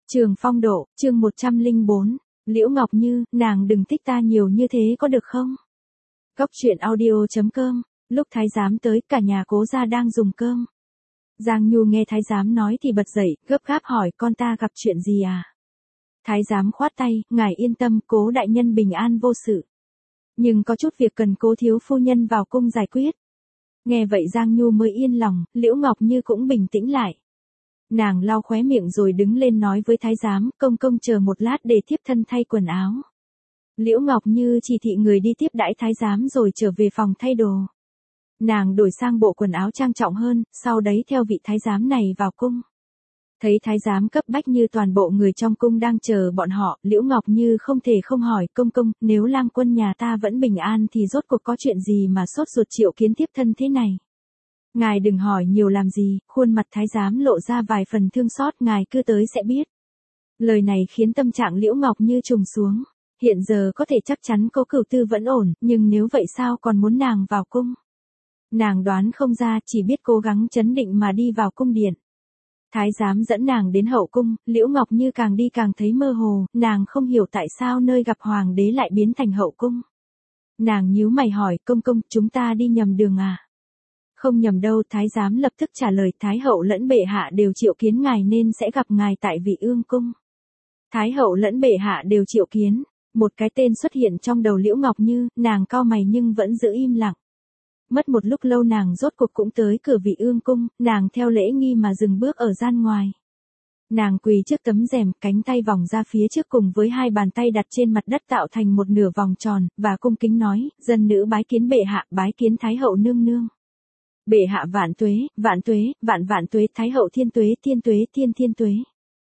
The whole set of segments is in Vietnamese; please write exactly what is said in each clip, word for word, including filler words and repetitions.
Trường Phong Độ, chương một trăm lẻ bốn, Liễu Ngọc Như, nàng đừng thích ta nhiều như thế có được không? Cốc truyện audio chấm com, lúc thái giám tới cả nhà Cố gia đang dùng cơm. Giang Nhu nghe thái giám nói thì bật dậy, gấp gáp hỏi con ta gặp chuyện gì à? Thái giám khoát tay, ngài yên tâm, Cố đại nhân bình an vô sự. Nhưng có chút việc cần Cố thiếu phu nhân vào cung giải quyết. Nghe vậy Giang Nhu mới yên lòng, Liễu Ngọc Như cũng bình tĩnh lại. Nàng lau khóe miệng rồi đứng lên nói với thái giám, công công chờ một lát để thiếp thân thay quần áo. Liễu Ngọc Như chỉ thị người đi tiếp đãi thái giám rồi trở về phòng thay đồ. Nàng đổi sang bộ quần áo trang trọng hơn, sau đấy theo vị thái giám này vào cung. Thấy thái giám cấp bách như toàn bộ người trong cung đang chờ bọn họ, Liễu Ngọc Như không thể không hỏi, công công, nếu lang quân nhà ta vẫn bình an thì rốt cuộc có chuyện gì mà sốt ruột triệu kiến tiếp thân thế này? Ngài đừng hỏi nhiều làm gì, khuôn mặt thái giám lộ ra vài phần thương xót, ngài cứ tới sẽ biết. Lời này khiến tâm trạng Liễu Ngọc Như trùng xuống. Hiện giờ có thể chắc chắn Cố Cửu Tư vẫn ổn, nhưng nếu vậy sao còn muốn nàng vào cung? Nàng đoán không ra, chỉ biết cố gắng trấn định mà đi vào cung điện. Thái giám dẫn nàng đến hậu cung, Liễu Ngọc Như càng đi càng thấy mơ hồ, nàng không hiểu tại sao nơi gặp hoàng đế lại biến thành hậu cung. Nàng nhíu mày hỏi, công công, chúng ta đi nhầm đường à? Không nhầm đâu, thái giám lập tức trả lời, thái hậu lẫn bệ hạ đều triệu kiến ngài nên sẽ gặp ngài tại Vị Ương cung. Thái hậu lẫn bệ hạ đều triệu kiến, một cái tên xuất hiện trong đầu Liễu Ngọc Như, nàng cau mày nhưng vẫn giữ im lặng. Mất một lúc lâu nàng rốt cuộc cũng tới cửa Vị Ương cung, nàng theo lễ nghi mà dừng bước ở gian ngoài. Nàng quỳ trước tấm rèm, cánh tay vòng ra phía trước cùng với hai bàn tay đặt trên mặt đất tạo thành một nửa vòng tròn, và cung kính nói, dân nữ bái kiến bệ hạ, bái kiến thái hậu nương nương. Bệ hạ vạn tuế, vạn tuế, vạn vạn tuế, thái hậu thiên tuế, thiên tuế, thiên thiên tuế.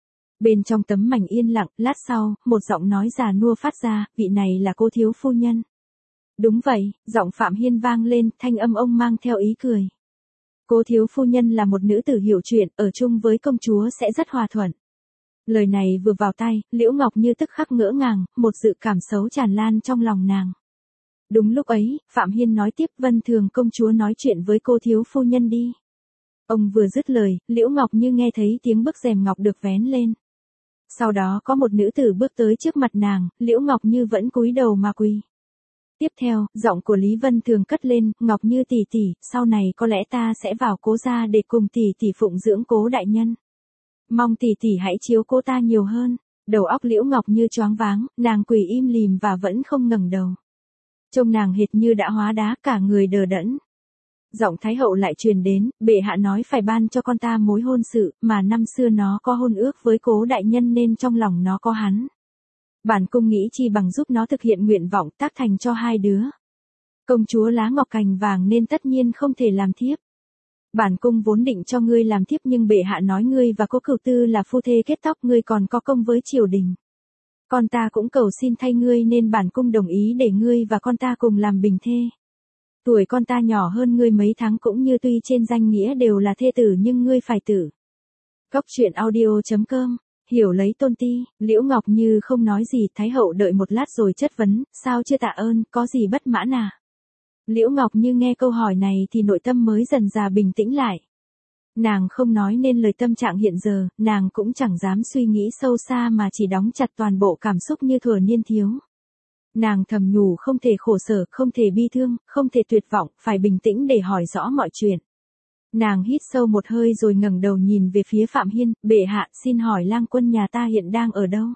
Bên trong tấm mảnh yên lặng, lát sau, một giọng nói già nua phát ra, vị này là Cố thiếu phu nhân. Đúng vậy, giọng Phạm Hiên vang lên, thanh âm ông mang theo ý cười. Cố thiếu phu nhân là một nữ tử hiểu chuyện, ở chung với công chúa sẽ rất hòa thuận. Lời này vừa vào tai, Liễu Ngọc Như tức khắc ngỡ ngàng, một dự cảm xấu tràn lan trong lòng nàng. Đúng lúc ấy, Phạm Hiên nói tiếp, Vân Thường công chúa nói chuyện với Cố thiếu phu nhân đi. Ông vừa dứt lời, Liễu Ngọc Như nghe thấy tiếng bức rèm ngọc được vén lên. Sau đó có một nữ tử bước tới trước mặt nàng, Liễu Ngọc Như vẫn cúi đầu mà quỳ. Tiếp theo, giọng của Lý Vân Thường cất lên, Ngọc Như tỷ tỷ, sau này có lẽ ta sẽ vào Cố gia để cùng tỷ tỷ phụng dưỡng Cố đại nhân. Mong tỷ tỷ hãy chiếu cố ta nhiều hơn. Đầu óc Liễu Ngọc Như choáng váng, nàng quỳ im lìm và vẫn không ngẩng đầu. Trông nàng hệt như đã hóa đá, cả người đờ đẫn. Giọng thái hậu lại truyền đến, bệ hạ nói phải ban cho con ta mối hôn sự, mà năm xưa nó có hôn ước với Cố đại nhân nên trong lòng nó có hắn. Bản cung nghĩ chi bằng giúp nó thực hiện nguyện vọng tác thành cho hai đứa. Công chúa lá ngọc cành vàng nên tất nhiên không thể làm thiếp. Bản cung vốn định cho ngươi làm thiếp nhưng bệ hạ nói ngươi và Cố Cửu Tư là phu thê kết tóc, ngươi còn có công với triều đình. Con ta cũng cầu xin thay ngươi nên bản cung đồng ý để ngươi và con ta cùng làm bình thê. Tuổi con ta nhỏ hơn ngươi mấy tháng cũng như tuy trên danh nghĩa đều là thê tử nhưng ngươi phải tử. Cốc truyện audio chấm com, hiểu lấy tôn ti, Liễu Ngọc Như không nói gì, thái hậu đợi một lát rồi chất vấn, sao chưa tạ ơn, có gì bất mãn à? Liễu Ngọc Như nghe câu hỏi này thì nội tâm mới dần dà bình tĩnh lại. Nàng không nói nên lời tâm trạng hiện giờ, nàng cũng chẳng dám suy nghĩ sâu xa mà chỉ đóng chặt toàn bộ cảm xúc như thuở niên thiếu. Nàng thầm nhủ không thể khổ sở, không thể bi thương, không thể tuyệt vọng, phải bình tĩnh để hỏi rõ mọi chuyện. Nàng hít sâu một hơi rồi ngẩng đầu nhìn về phía Phạm Hiên, bệ hạ, xin hỏi lang quân nhà ta hiện đang ở đâu?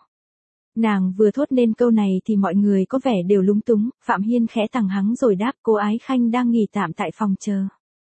Nàng vừa thốt nên câu này thì mọi người có vẻ đều lúng túng, Phạm Hiên khẽ tằng hắng rồi đáp, Cố Ái Khanh đang nghỉ tạm tại phòng chờ.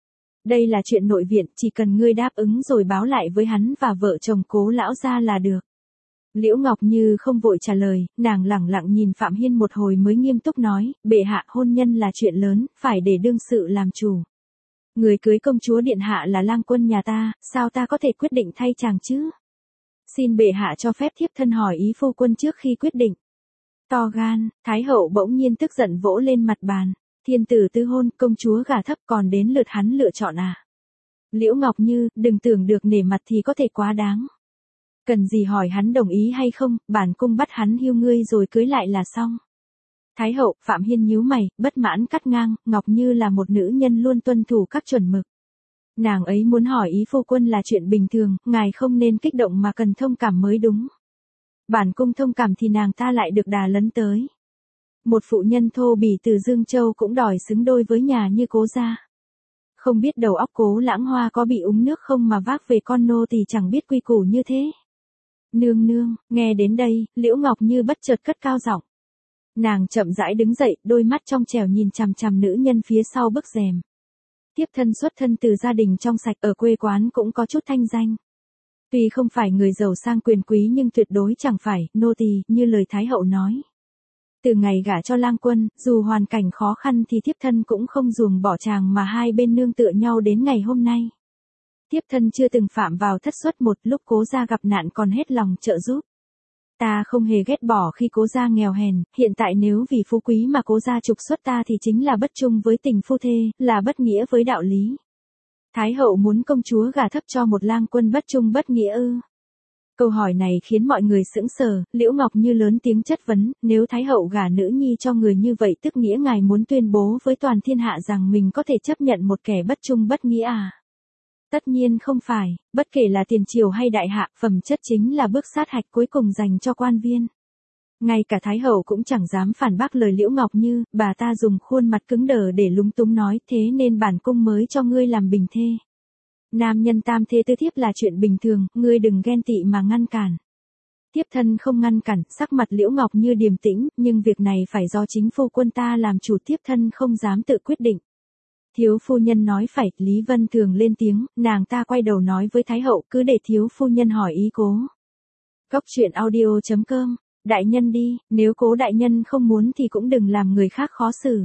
Đây là chuyện nội viện, chỉ cần ngươi đáp ứng rồi báo lại với hắn và vợ chồng Cố lão gia là được. Liễu Ngọc Như không vội trả lời, nàng lẳng lặng nhìn Phạm Hiên một hồi mới nghiêm túc nói, bệ hạ, hôn nhân là chuyện lớn, phải để đương sự làm chủ. Người cưới công chúa điện hạ là lang quân nhà ta, sao ta có thể quyết định thay chàng chứ? Xin bệ hạ cho phép thiếp thân hỏi ý phu quân trước khi quyết định. To gan, thái hậu bỗng nhiên tức giận vỗ lên mặt bàn. Thiên tử tứ hôn, công chúa gả thấp còn đến lượt hắn lựa chọn à? Liễu Ngọc Như, đừng tưởng được nể mặt thì có thể quá đáng. Cần gì hỏi hắn đồng ý hay không, bản cung bắt hắn hiêu ngươi rồi cưới lại là xong. Thái hậu, Phạm Hiên nhíu mày, bất mãn cắt ngang, Ngọc Như là một nữ nhân luôn tuân thủ các chuẩn mực. Nàng ấy muốn hỏi ý phu quân là chuyện bình thường, ngài không nên kích động mà cần thông cảm mới đúng. Bản cung thông cảm thì nàng ta lại được đà lấn tới. Một phụ nhân thô bỉ từ Dương Châu cũng đòi xứng đôi với nhà như Cố gia. Không biết đầu óc Cố Lãng Hoa có bị uống nước không mà vác về con nô thì chẳng biết quy củ như thế. Nương nương, nghe đến đây, Liễu Ngọc Như bất chợt cất cao giọng. Nàng chậm rãi đứng dậy, đôi mắt trong trẻo nhìn chằm chằm nữ nhân phía sau bức rèm. Tiếp thân xuất thân từ gia đình trong sạch, ở quê quán cũng có chút thanh danh. Tuy không phải người giàu sang quyền quý nhưng tuyệt đối chẳng phải nô tỳ như lời Thái hậu nói. Từ ngày gả cho Lang Quân, dù hoàn cảnh khó khăn thì thiếp thân cũng không ruồng bỏ chàng mà hai bên nương tựa nhau đến ngày hôm nay. Thiếp thân chưa từng phạm vào thất suất một, lúc Cố gia gặp nạn còn hết lòng trợ giúp. Ta không hề ghét bỏ khi Cố gia nghèo hèn, hiện tại nếu vì phú quý mà Cố gia trục xuất ta thì chính là bất trung với tình phu thê, là bất nghĩa với đạo lý. Thái hậu muốn công chúa gả thấp cho một Lang Quân bất trung bất nghĩa ư? Câu hỏi này khiến mọi người sững sờ, Liễu Ngọc Như lớn tiếng chất vấn, nếu Thái hậu gả nữ nhi cho người như vậy tức nghĩa ngài muốn tuyên bố với toàn thiên hạ rằng mình có thể chấp nhận một kẻ bất trung bất nghĩa à? Tất nhiên không phải, bất kể là tiền triều hay đại hạ, phẩm chất chính là bước sát hạch cuối cùng dành cho quan viên. Ngay cả Thái hậu cũng chẳng dám phản bác lời Liễu Ngọc Như, bà ta dùng khuôn mặt cứng đờ để lúng túng nói, thế nên bản cung mới cho ngươi làm bình thê. Nam nhân tam thê tứ thiếp là chuyện bình thường, ngươi đừng ghen tị mà ngăn cản. Thiếp thân không ngăn cản, sắc mặt Liễu Ngọc Như điềm tĩnh, nhưng việc này phải do chính phu quân ta làm chủ, thiếp thân không dám tự quyết định. Thiếu phu nhân nói phải, Lý Vân Thường lên tiếng, nàng ta quay đầu nói với Thái hậu, cứ để thiếu phu nhân hỏi ý Cố. Góc truyện audio chấm com, đại nhân đi, nếu Cố đại nhân không muốn thì cũng đừng làm người khác khó xử.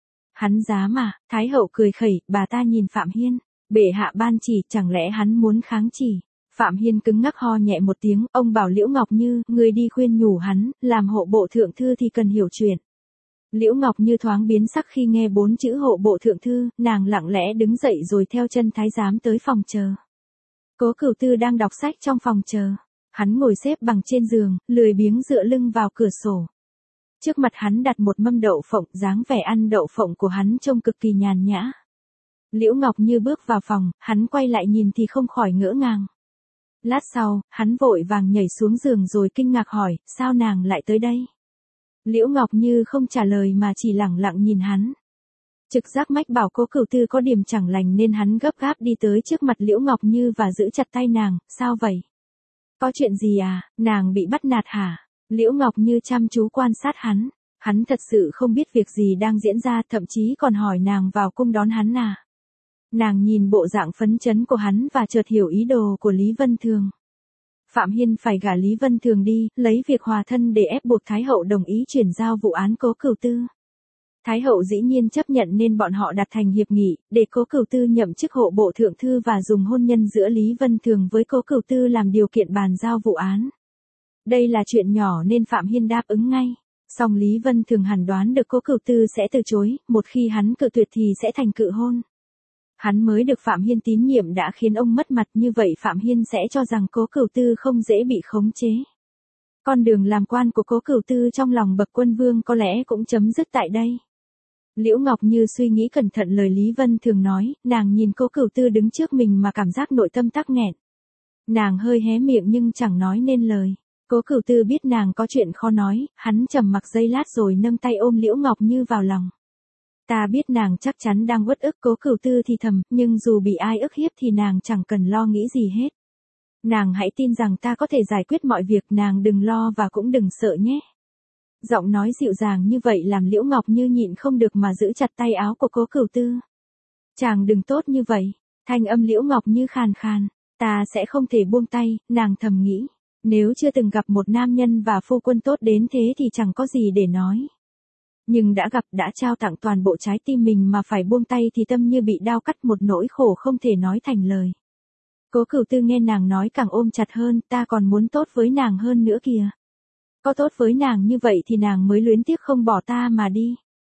Hắn dám mà, Thái hậu cười khẩy, bà ta nhìn Phạm Hiên. Bệ hạ ban chỉ, chẳng lẽ hắn muốn kháng chỉ? Phạm Hiên cứng ngắc ho nhẹ một tiếng, ông bảo Liễu Ngọc Như, người đi khuyên nhủ hắn, làm hộ bộ thượng thư thì cần hiểu chuyện. Liễu Ngọc Như thoáng biến sắc khi nghe bốn chữ hộ bộ thượng thư, nàng lặng lẽ đứng dậy rồi theo chân thái giám tới phòng chờ. Cố Cửu Tư đang đọc sách trong phòng chờ. Hắn ngồi xếp bằng trên giường, lười biếng dựa lưng vào cửa sổ. Trước mặt hắn đặt một mâm đậu phộng, dáng vẻ ăn đậu phộng của hắn trông cực kỳ nhàn nhã. Liễu Ngọc Như bước vào phòng, hắn quay lại nhìn thì không khỏi ngỡ ngàng. Lát sau, hắn vội vàng nhảy xuống giường rồi kinh ngạc hỏi, sao nàng lại tới đây? Liễu Ngọc Như không trả lời mà chỉ lẳng lặng nhìn hắn. Trực giác mách bảo Cố Cửu Tư có điểm chẳng lành nên hắn gấp gáp đi tới trước mặt Liễu Ngọc Như và giữ chặt tay nàng, sao vậy? Có chuyện gì à, nàng bị bắt nạt hả? Liễu Ngọc Như chăm chú quan sát hắn, hắn thật sự không biết việc gì đang diễn ra, thậm chí còn hỏi nàng vào cung đón hắn à. Nàng nhìn bộ dạng phấn chấn của hắn và chợt hiểu ý đồ của Lý Vân Thường. Phạm Hiên phải gả Lý Vân Thường đi, lấy việc hòa thân để ép buộc Thái hậu đồng ý chuyển giao vụ án Cố Cửu Tư. Thái hậu dĩ nhiên chấp nhận nên bọn họ đặt thành hiệp nghị, để Cố Cửu Tư nhậm chức hộ bộ thượng thư và dùng hôn nhân giữa Lý Vân Thường với Cố Cửu Tư làm điều kiện bàn giao vụ án. Đây là chuyện nhỏ nên Phạm Hiên đáp ứng ngay. Song Lý Vân Thường hẳn đoán được Cố Cửu Tư sẽ từ chối, một khi hắn cự tuyệt thì sẽ thành cự hôn. Hắn mới được Phạm Hiên tín nhiệm đã khiến ông mất mặt, như vậy Phạm Hiên sẽ cho rằng Cố Cửu Tư không dễ bị khống chế. Con đường làm quan của Cố Cửu Tư trong lòng bậc quân vương có lẽ cũng chấm dứt tại đây. Liễu Ngọc Như suy nghĩ cẩn thận lời Lý Vân Thường nói, nàng nhìn Cố Cửu Tư đứng trước mình mà cảm giác nội tâm tắc nghẹn. Nàng hơi hé miệng nhưng chẳng nói nên lời. Cố Cửu Tư biết nàng có chuyện khó nói, hắn trầm mặc giây lát rồi nâng tay ôm Liễu Ngọc Như vào lòng. Ta biết nàng chắc chắn đang uất ức, Cố Cửu Tư thì thầm, nhưng dù bị ai ức hiếp thì nàng chẳng cần lo nghĩ gì hết. Nàng hãy tin rằng ta có thể giải quyết mọi việc, nàng đừng lo và cũng đừng sợ nhé. Giọng nói dịu dàng như vậy làm Liễu Ngọc Như nhịn không được mà giữ chặt tay áo của Cố Cửu Tư. Chàng đừng tốt như vậy, thanh âm Liễu Ngọc Như khàn khàn, ta sẽ không thể buông tay, nàng thầm nghĩ. Nếu chưa từng gặp một nam nhân và phu quân tốt đến thế thì chẳng có gì để nói. Nhưng đã gặp, đã trao tặng toàn bộ trái tim mình mà phải buông tay thì tâm như bị đao cắt, một nỗi khổ không thể nói thành lời. Cố Cửu Tư nghe nàng nói càng ôm chặt hơn, ta còn muốn tốt với nàng hơn nữa kìa. Có tốt với nàng như vậy thì nàng mới luyến tiếc không bỏ ta mà đi.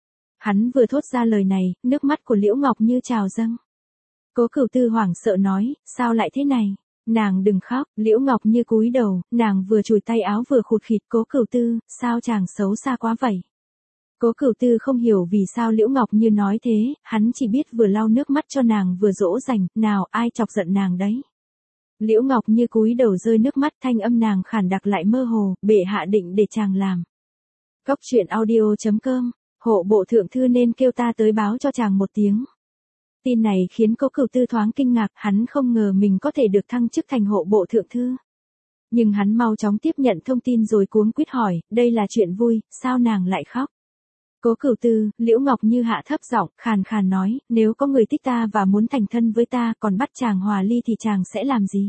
Hắn vừa thốt ra lời này, nước mắt của Liễu Ngọc Như trào dâng. Cố Cửu Tư hoảng sợ nói, sao lại thế này? Nàng đừng khóc, Liễu Ngọc Như cúi đầu, nàng vừa chùi tay áo vừa khụt khịt, Cố Cửu Tư, sao chàng xấu xa quá vậy? Cố Cửu Tư không hiểu vì sao Liễu Ngọc Như nói thế, hắn chỉ biết vừa lau nước mắt cho nàng vừa dỗ dành, nào ai chọc giận nàng đấy. Liễu Ngọc Như cúi đầu rơi nước mắt, thanh âm nàng khản đặc lại mơ hồ, bệ hạ định để chàng làm. Cốc truyện audio chấm com, hộ bộ thượng thư nên kêu ta tới báo cho chàng một tiếng. Tin này khiến Cố Cửu Tư thoáng kinh ngạc, hắn không ngờ mình có thể được thăng chức thành hộ bộ thượng thư. Nhưng hắn mau chóng tiếp nhận thông tin rồi cuống quýt hỏi, đây là chuyện vui, sao nàng lại khóc? Cố Cửu Tư, Liễu Ngọc Như hạ thấp giọng, khàn khàn nói, nếu có người thích ta và muốn thành thân với ta, còn bắt chàng hòa ly thì chàng sẽ làm gì?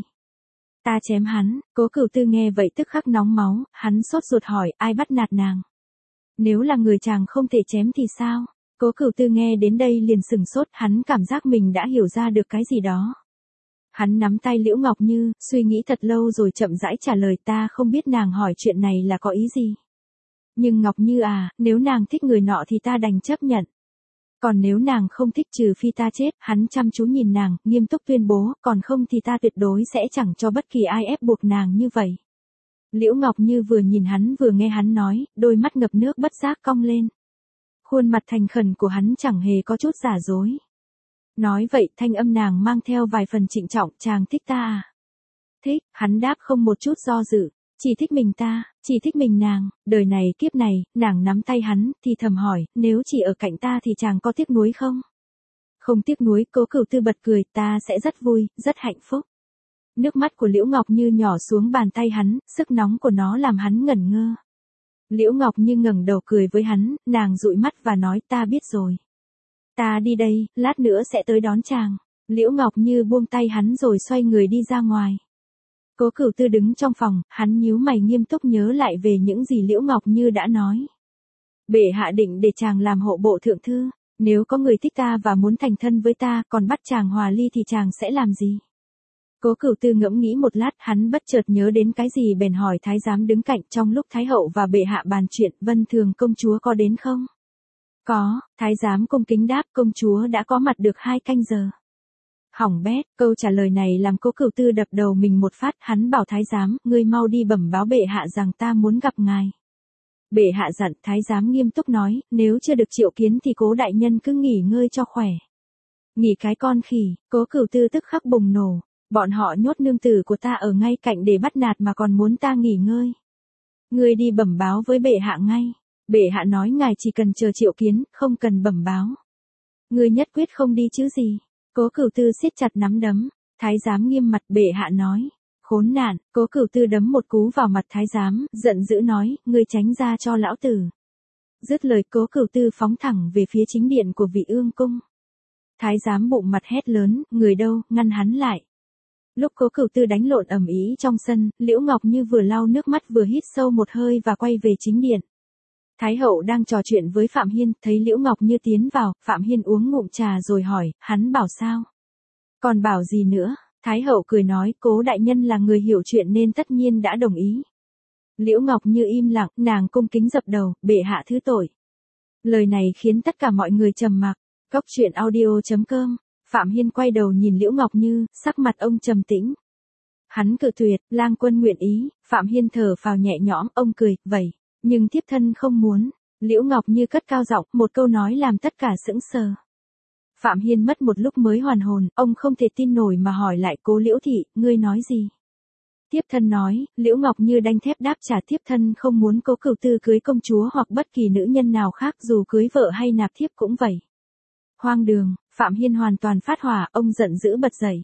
Ta chém hắn. Cố Cửu Tư nghe vậy tức khắc nóng máu, hắn sốt ruột hỏi, ai bắt nạt nàng? Nếu là người chàng không thể chém thì sao? Cố Cửu Tư nghe đến đây liền sừng sốt, hắn cảm giác mình đã hiểu ra được cái gì đó. Hắn nắm tay Liễu Ngọc Như, suy nghĩ thật lâu rồi chậm rãi trả lời, ta không biết nàng hỏi chuyện này là có ý gì. Nhưng Ngọc Như à, nếu nàng thích người nọ thì ta đành chấp nhận. Còn nếu nàng không thích trừ phi ta chết, hắn chăm chú nhìn nàng, nghiêm túc tuyên bố, còn không thì ta tuyệt đối sẽ chẳng cho bất kỳ ai ép buộc nàng như vậy. Liễu Ngọc Như vừa nhìn hắn vừa nghe hắn nói, đôi mắt ngập nước bất giác cong lên. Khuôn mặt thành khẩn của hắn chẳng hề có chút giả dối. Nói vậy, thanh âm nàng mang theo vài phần trịnh trọng, chàng thích ta à? Thích, hắn đáp không một chút do dự. Chỉ thích mình ta, chỉ thích mình nàng, đời này kiếp này, nàng nắm tay hắn, thì thầm hỏi, nếu chỉ ở cạnh ta thì chàng có tiếc nuối không? Không tiếc nuối, Cố Cửu Tư bật cười, ta sẽ rất vui, rất hạnh phúc. Nước mắt của Liễu Ngọc Như nhỏ xuống bàn tay hắn, sức nóng của nó làm hắn ngẩn ngơ. Liễu Ngọc Như ngẩng đầu cười với hắn, nàng dụi mắt và nói, ta biết rồi. Ta đi đây, lát nữa sẽ tới đón chàng. Liễu Ngọc Như buông tay hắn rồi xoay người đi ra ngoài. Cố Cửu Tư đứng trong phòng, hắn nhíu mày nghiêm túc nhớ lại về những gì Liễu Ngọc Như đã nói. Bệ hạ định để chàng làm hộ bộ thượng thư, nếu có người thích ta và muốn thành thân với ta, còn bắt chàng hòa ly thì chàng sẽ làm gì? Cố Cửu Tư ngẫm nghĩ một lát, hắn bất chợt nhớ đến cái gì bèn hỏi thái giám đứng cạnh, trong lúc thái hậu và bệ hạ bàn chuyện, Vân Thường công chúa có đến không? Có, thái giám cung kính đáp, công chúa đã có mặt được hai canh giờ. Hỏng bét, câu trả lời này làm Cố Cửu Tư đập đầu mình một phát, hắn bảo thái giám, ngươi mau đi bẩm báo bệ hạ rằng ta muốn gặp ngài. Bệ hạ dặn, thái giám nghiêm túc nói, nếu chưa được triệu kiến thì Cố đại nhân cứ nghỉ ngơi cho khỏe. Nghỉ cái con khỉ, Cố Cửu Tư tức khắc bùng nổ, bọn họ nhốt nương tử của ta ở ngay cạnh để bắt nạt mà còn muốn ta nghỉ ngơi. Ngươi đi bẩm báo với bệ hạ ngay. Bệ hạ nói ngài chỉ cần chờ triệu kiến, không cần bẩm báo. Ngươi nhất quyết không đi chứ gì? Cố Cửu Tư siết chặt nắm đấm, thái giám nghiêm mặt, bệ hạ nói, khốn nạn. Cố Cửu Tư đấm một cú vào mặt thái giám, giận dữ nói, ngươi tránh ra cho lão tử. Dứt lời, Cố Cửu Tư phóng thẳng về phía chính điện của Vị Ương cung. Thái giám bụng mặt hét lớn, người đâu, ngăn hắn lại. Lúc Cố Cửu Tư đánh lộn ầm ĩ trong sân, Liễu Ngọc Như vừa lau nước mắt vừa hít sâu một hơi và quay về chính điện. Thái hậu đang trò chuyện với Phạm Hiên, thấy Liễu Ngọc Như tiến vào, Phạm Hiên uống ngụm trà rồi hỏi, hắn bảo sao? Còn bảo gì nữa? Thái hậu cười nói, Cố đại nhân là người hiểu chuyện nên tất nhiên đã đồng ý. Liễu Ngọc Như im lặng, nàng cung kính dập đầu, bệ hạ thứ tội. Lời này khiến tất cả mọi người trầm mặc. Cốc truyện audio chấm com. Phạm Hiên quay đầu nhìn Liễu Ngọc Như, sắc mặt ông trầm tĩnh. Hắn cự tuyệt, lang quân nguyện ý. Phạm Hiên thở phào nhẹ nhõm, ông cười, vậy. Nhưng thiếp thân không muốn. Liễu Ngọc Như cất cao giọng, một câu nói làm tất cả sững sờ. Phạm Hiên mất một lúc mới hoàn hồn, ông không thể tin nổi mà hỏi lại, Cố Liễu thị, ngươi nói gì? Thiếp thân nói, Liễu Ngọc Như đanh thép đáp, trả, thiếp thân không muốn Cố Cửu Tư cưới công chúa hoặc bất kỳ nữ nhân nào khác, dù cưới vợ hay nạp thiếp cũng vậy. Hoang đường. Phạm Hiên hoàn toàn phát hỏa, ông giận dữ bật dậy.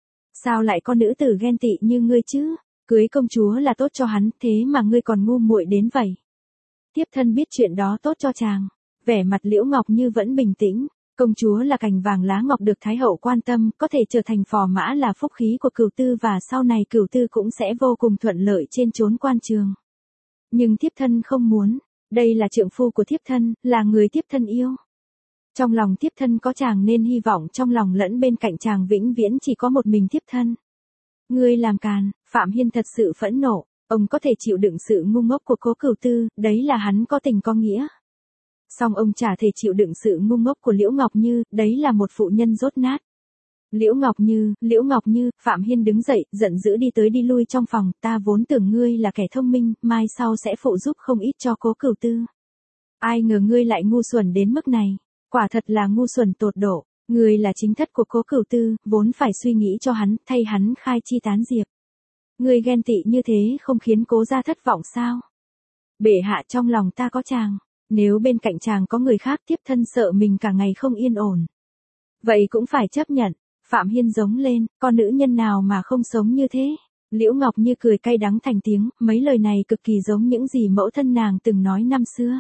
Sao lại có nữ tử ghen tị như ngươi chứ? Cưới công chúa là tốt cho hắn, thế mà ngươi còn ngu muội đến vậy. Thiếp thân biết chuyện đó tốt cho chàng. Vẻ mặt Liễu Ngọc Như vẫn bình tĩnh. Công chúa là cành vàng lá ngọc được Thái hậu quan tâm, có thể trở thành phò mã là phúc khí của Cửu Tư và sau này Cửu Tư cũng sẽ vô cùng thuận lợi trên chốn quan trường. Nhưng thiếp thân không muốn. Đây là trượng phu của thiếp thân, là người thiếp thân yêu. Trong lòng thiếp thân có chàng nên hy vọng trong lòng lẫn bên cạnh chàng vĩnh viễn chỉ có một mình thiếp thân. Ngươi làm càn. Phạm Hiên thật sự phẫn nộ. Ông có thể chịu đựng sự ngu ngốc của Cố Cửu Tư, đấy là hắn có tình có nghĩa. Song ông chả thể chịu đựng sự ngu ngốc của Liễu Ngọc Như, đấy là một phụ nhân dốt nát. Liễu Ngọc Như, Liễu Ngọc Như, Phạm Hiên đứng dậy, giận dữ đi tới đi lui trong phòng, ta vốn tưởng ngươi là kẻ thông minh, mai sau sẽ phụ giúp không ít cho Cố Cửu Tư. Ai ngờ ngươi lại ngu xuẩn đến mức này, quả thật là ngu xuẩn tột độ. Ngươi là chính thất của Cố Cửu Tư, vốn phải suy nghĩ cho hắn, thay hắn khai chi tán diệp. Ngươi ghen tị như thế không khiến Cố gia thất vọng sao? Bệ hạ, trong lòng ta có chàng, nếu bên cạnh chàng có người khác, tiếp thân sợ mình cả ngày không yên ổn. Vậy cũng phải chấp nhận. Phạm Hiên giống lên, con nữ nhân nào mà không sống như thế? Liễu Ngọc Như cười cay đắng thành tiếng, mấy lời này cực kỳ giống những gì mẫu thân nàng từng nói năm xưa.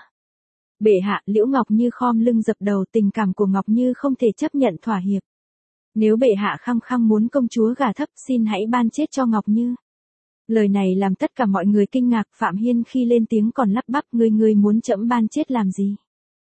Bệ hạ, Liễu Ngọc Như khom lưng dập đầu, tình cảm của Ngọc Như không thể chấp nhận thỏa hiệp. Nếu bệ hạ khăng khăng muốn công chúa gả thấp, xin hãy ban chết cho Ngọc Như. Lời này làm tất cả mọi người kinh ngạc, Phạm Hiên khi lên tiếng còn lắp bắp, ngươi ngươi muốn trẫm ban chết làm gì?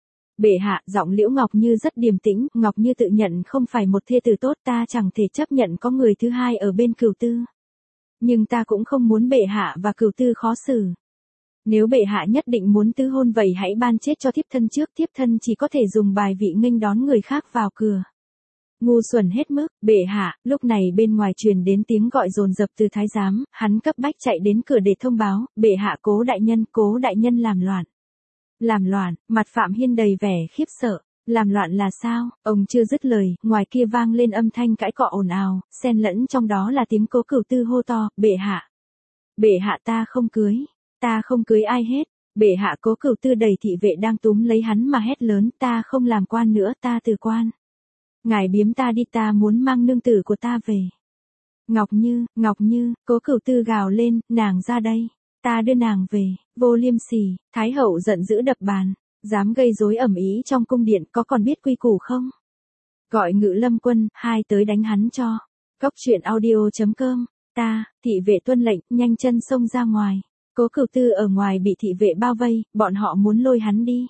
Bệ hạ, giọng Liễu Ngọc Như rất điềm tĩnh, Ngọc Như tự nhận không phải một thê tử tốt, ta chẳng thể chấp nhận có người thứ hai ở bên Cửu Tư. Nhưng ta cũng không muốn bệ hạ và Cửu Tư khó xử. Nếu bệ hạ nhất định muốn tứ hôn vậy hãy ban chết cho thiếp thân trước, thiếp thân chỉ có thể dùng bài vị nghênh đón người khác vào cửa. Ngu xuẩn hết mức, bệ hạ. Lúc này bên ngoài truyền đến tiếng gọi dồn dập từ thái giám, hắn cấp bách chạy đến cửa để thông báo, bệ hạ, Cố đại nhân, Cố đại nhân làm loạn. Làm loạn, mặt Phạm Hiên đầy vẻ khiếp sợ. Làm loạn là sao? Ông chưa dứt lời, ngoài kia vang lên âm thanh cãi cọ ồn ào, xen lẫn trong đó là tiếng Cố Cửu Tư hô to, bệ hạ. Bệ hạ, ta không cưới. Ta không cưới ai hết. Bệ hạ. Cố Cửu Tư đầy thị vệ đang túm lấy hắn mà hét lớn, ta không làm quan nữa, ta từ quan. Ngài biếm ta đi, ta muốn mang nương tử của ta về. Ngọc Như, Ngọc Như, Cố Cửu Tư gào lên, nàng ra đây. Ta đưa nàng về. Vô liêm sỉ. Thái hậu giận dữ đập bàn. Dám gây rối ầm ĩ trong cung điện, có còn biết quy củ không? Gọi Ngự Lâm quân, hai tới đánh hắn cho. Cốc truyện audio chấm com. Ta, thị vệ tuân lệnh, nhanh chân xông ra ngoài. Cố Cửu Tư ở ngoài bị thị vệ bao vây, bọn họ muốn lôi hắn đi.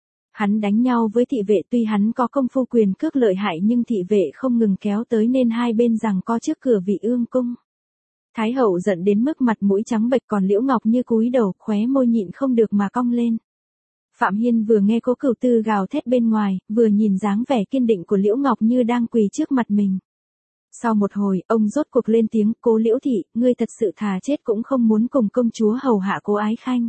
Hắn đánh nhau với thị vệ, tuy hắn có công phu quyền cước lợi hại nhưng thị vệ không ngừng kéo tới nên hai bên giằng co trước cửa Vị Ương cung. Thái hậu giận đến mức mặt mũi trắng bệch, còn Liễu Ngọc Như cúi đầu, khóe môi nhịn không được mà cong lên. Phạm Hiên vừa nghe Cố Cửu Tư gào thét bên ngoài, vừa nhìn dáng vẻ kiên định của Liễu Ngọc Như đang quỳ trước mặt mình. Sau một hồi, ông rốt cuộc lên tiếng, Cố Liễu thị, ngươi thật sự thà chết cũng không muốn cùng công chúa hầu hạ Cố Ái Khanh.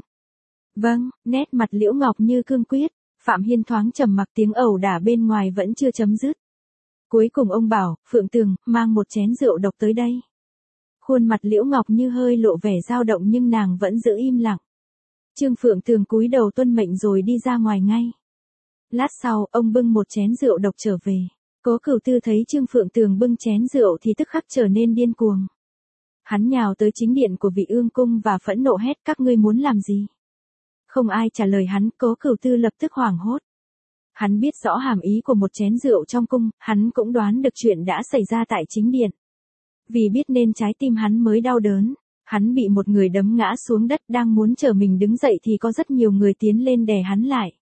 Vâng, nét mặt Liễu Ngọc Như cương quyết. Phạm Hiên thoáng trầm mặc, tiếng ẩu đả bên ngoài vẫn chưa chấm dứt. Cuối cùng ông bảo, Phượng Tường, mang một chén rượu độc tới đây. Khuôn mặt Liễu Ngọc Như hơi lộ vẻ dao động nhưng nàng vẫn giữ im lặng. Trương Phượng Tường cúi đầu tuân mệnh rồi đi ra ngoài ngay. Lát sau, ông bưng một chén rượu độc trở về. Cố Cửu Tư thấy Trương Phượng Tường bưng chén rượu thì tức khắc trở nên điên cuồng. Hắn nhào tới chính điện của Vị Ương cung và phẫn nộ hét, các ngươi muốn làm gì? Không ai trả lời hắn, Cố Cửu Tư lập tức hoảng hốt. Hắn biết rõ hàm ý của một chén rượu trong cung, hắn cũng đoán được chuyện đã xảy ra tại chính điện. Vì biết nên trái tim hắn mới đau đớn. Hắn bị một người đấm ngã xuống đất, đang muốn chờ mình đứng dậy thì có rất nhiều người tiến lên đè hắn lại.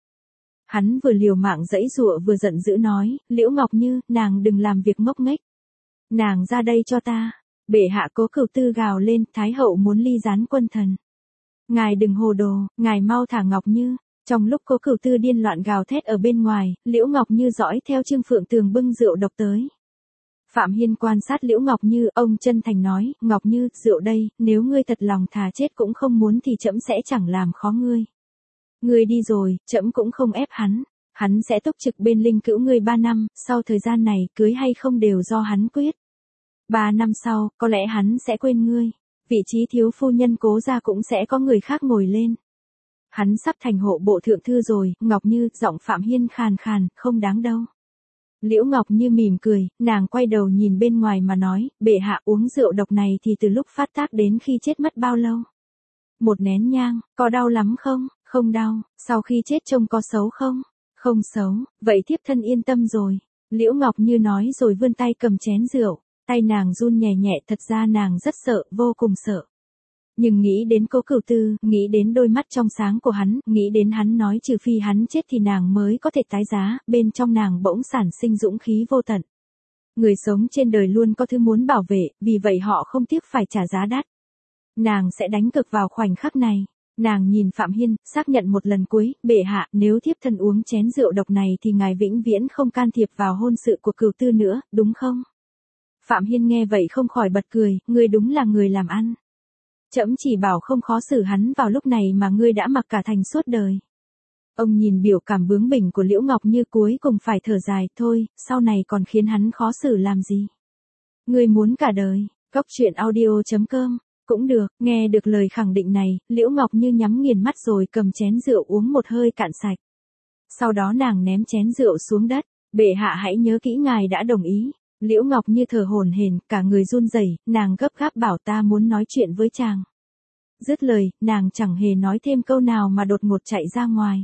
Hắn vừa liều mạng giãy giụa vừa giận dữ nói, Liễu Ngọc Như, nàng đừng làm việc ngốc nghếch. Nàng ra đây cho ta. Bệ hạ. Cố Cửu Tư gào lên, Thái hậu muốn ly gián quân thần. Ngài đừng hồ đồ, ngài mau thả Ngọc Như. Trong lúc Cố Cửu Tư điên loạn gào thét ở bên ngoài, Liễu Ngọc Như dõi theo Trương Phượng Tường bưng rượu độc tới. Phạm Hiên quan sát Liễu Ngọc Như, ông chân thành nói, Ngọc Như, rượu đây, nếu ngươi thật lòng thà chết cũng không muốn thì trẫm sẽ chẳng làm khó ngươi. Ngươi đi rồi, trẫm cũng không ép hắn. Hắn sẽ túc trực bên linh cữu ngươi ba năm, sau thời gian này, cưới hay không đều do hắn quyết. Ba năm sau, có lẽ hắn sẽ quên ngươi. Vị trí thiếu phu nhân Cố gia cũng sẽ có người khác ngồi lên. Hắn sắp thành hộ bộ thượng thư rồi, Ngọc Như, giọng Phạm Hiên khàn khàn, không đáng đâu. Liễu Ngọc Như mỉm cười, nàng quay đầu nhìn bên ngoài mà nói, bệ hạ, uống rượu độc này thì từ lúc phát tác đến khi chết mất bao lâu? Một nén nhang, có đau lắm không? Không đau. Sau khi chết trông có xấu không? Không xấu. Vậy thiếp thân yên tâm rồi. Liễu Ngọc Như nói rồi vươn tay cầm chén rượu. Tay nàng run nhẹ nhẹ, thật ra nàng rất sợ, vô cùng sợ. Nhưng nghĩ đến Cố Cửu Tư, nghĩ đến đôi mắt trong sáng của hắn, nghĩ đến hắn nói trừ phi hắn chết thì nàng mới có thể tái giá, bên trong nàng bỗng sản sinh dũng khí vô tận. Người sống trên đời luôn có thứ muốn bảo vệ, vì vậy họ không tiếc phải trả giá đắt. Nàng sẽ đánh cực vào khoảnh khắc này. Nàng nhìn Phạm Hiên, xác nhận một lần cuối, bệ hạ, nếu thiếp thân uống chén rượu độc này thì ngài vĩnh viễn không can thiệp vào hôn sự của Cửu Tư nữa, đúng không? Phạm Hiên nghe vậy không khỏi bật cười, ngươi đúng là người làm ăn. Trẫm chỉ bảo không khó xử hắn vào lúc này mà ngươi đã mặc cả thành suốt đời. Ông nhìn biểu cảm bướng bỉnh của Liễu Ngọc Như cuối cùng phải thở dài, thôi, sau này còn khiến hắn khó xử làm gì. Ngươi muốn cả đời, Cốc truyện audio chấm com. Cũng được, nghe được lời khẳng định này, Liễu Ngọc Như nhắm nghiền mắt rồi cầm chén rượu uống một hơi cạn sạch. Sau đó nàng ném chén rượu xuống đất, bệ hạ hãy nhớ kỹ ngài đã đồng ý. Liễu Ngọc Như thở hổn hển, cả người run rẩy, nàng gấp gáp bảo ta muốn nói chuyện với chàng. Dứt lời, nàng chẳng hề nói thêm câu nào mà đột ngột chạy ra ngoài.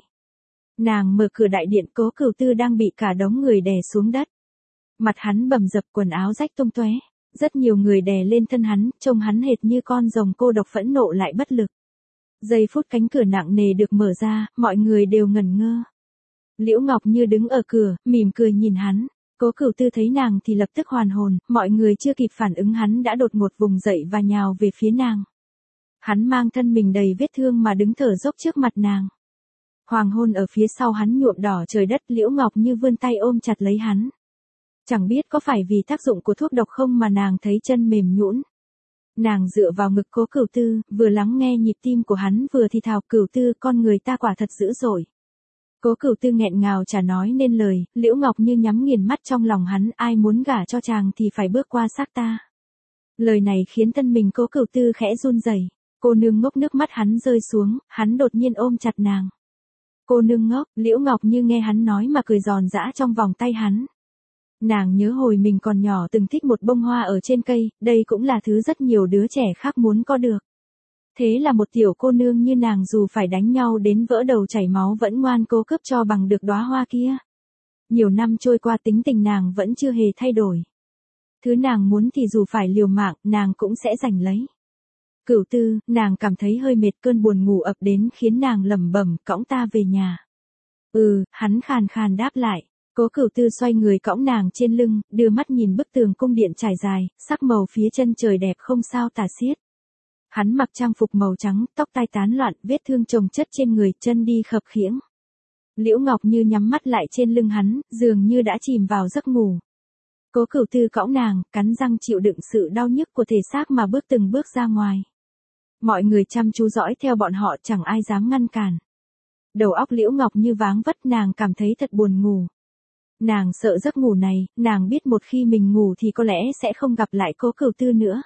Nàng mở cửa đại điện, Cố Cửu Tư đang bị cả đống người đè xuống đất. Mặt hắn bầm dập, quần áo rách tung tóe. Rất nhiều người đè lên thân hắn, trông hắn hệt như con rồng cô độc phẫn nộ lại bất lực. Giây phút cánh cửa nặng nề được mở ra, mọi người đều ngẩn ngơ. Liễu Ngọc Như đứng ở cửa, mỉm cười nhìn hắn. Cố Cửu Tư thấy nàng thì lập tức hoàn hồn, mọi người chưa kịp phản ứng hắn đã đột ngột vùng dậy và nhào về phía nàng. Hắn mang thân mình đầy vết thương mà đứng thở dốc trước mặt nàng. Hoàng hôn ở phía sau hắn nhuộm đỏ trời đất, Liễu Ngọc Như vươn tay ôm chặt lấy hắn. Chẳng biết có phải vì tác dụng của thuốc độc không mà nàng thấy chân mềm nhũn. Nàng dựa vào ngực Cố Cửu Tư, vừa lắng nghe nhịp tim của hắn vừa thì thào, Cửu Tư, con người ta quả thật dữ dội. Cố Cửu Tư nghẹn ngào chả nói nên lời, Liễu Ngọc Như nhắm nghiền mắt trong lòng hắn, ai muốn gả cho chàng thì phải bước qua xác ta. Lời này khiến thân mình Cố Cửu Tư khẽ run rẩy. Cô nương ngốc, nước mắt hắn rơi xuống, hắn đột nhiên ôm chặt nàng. Cô nương ngốc, Liễu Ngọc Như nghe hắn nói mà cười giòn giã trong vòng tay hắn. Nàng nhớ hồi mình còn nhỏ từng thích một bông hoa ở trên cây, đây cũng là thứ rất nhiều đứa trẻ khác muốn có được. Thế là một tiểu cô nương như nàng dù phải đánh nhau đến vỡ đầu chảy máu vẫn ngoan cố cướp cho bằng được đóa hoa kia. Nhiều năm trôi qua tính tình nàng vẫn chưa hề thay đổi. Thứ nàng muốn thì dù phải liều mạng, nàng cũng sẽ giành lấy. Cửu Tư, nàng cảm thấy hơi mệt, cơn buồn ngủ ập đến khiến nàng lẩm bẩm, cõng ta về nhà. Ừ, hắn khàn khàn đáp lại. Cố Cửu Tư xoay người cõng nàng trên lưng, đưa mắt nhìn bức tường cung điện trải dài, sắc màu phía chân trời đẹp không sao tả xiết. Hắn mặc trang phục màu trắng, tóc tai tán loạn, vết thương chồng chất trên người, chân đi khập khiễng. Liễu Ngọc Như nhắm mắt lại trên lưng hắn, dường như đã chìm vào giấc ngủ. Cố Cửu Tư cõng nàng, cắn răng chịu đựng sự đau nhức của thể xác mà bước từng bước ra ngoài. Mọi người chăm chú dõi theo bọn họ, chẳng ai dám ngăn cản. Đầu óc Liễu Ngọc Như váng vất, nàng cảm thấy thật buồn ngủ. Nàng sợ giấc ngủ này, nàng biết một khi mình ngủ thì có lẽ sẽ không gặp lại Cố Cửu Tư nữa.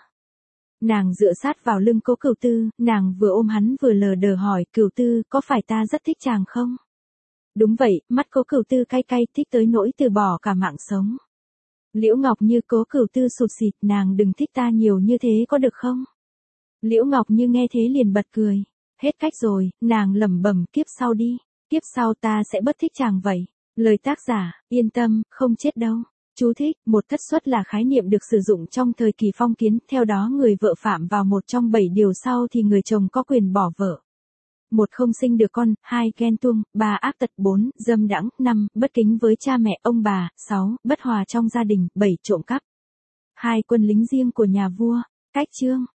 Nàng dựa sát vào lưng Cố Cửu Tư, nàng vừa ôm hắn vừa lờ đờ hỏi, Cửu Tư, có phải ta rất thích chàng không? Đúng vậy, mắt Cố Cửu Tư cay cay, thích tới nỗi từ bỏ cả mạng sống. Liễu Ngọc Như, Cố Cửu Tư sụt sịt, nàng đừng thích ta nhiều như thế có được không? Liễu Ngọc Như nghe thế liền bật cười. Hết cách rồi, nàng lẩm bẩm, kiếp sau đi, kiếp sau ta sẽ bất thích chàng vậy. Lời tác giả, yên tâm, không chết đâu. Chú thích, một thất xuất là khái niệm được sử dụng trong thời kỳ phong kiến, theo đó người vợ phạm vào một trong bảy điều sau thì người chồng có quyền bỏ vợ. Một không sinh được con, hai ghen tuông, ba ác tật, bốn dâm đãng, năm bất kính với cha mẹ ông bà, sáu bất hòa trong gia đình, bảy trộm cắp. Hai quân lính riêng của nhà vua. Cách chương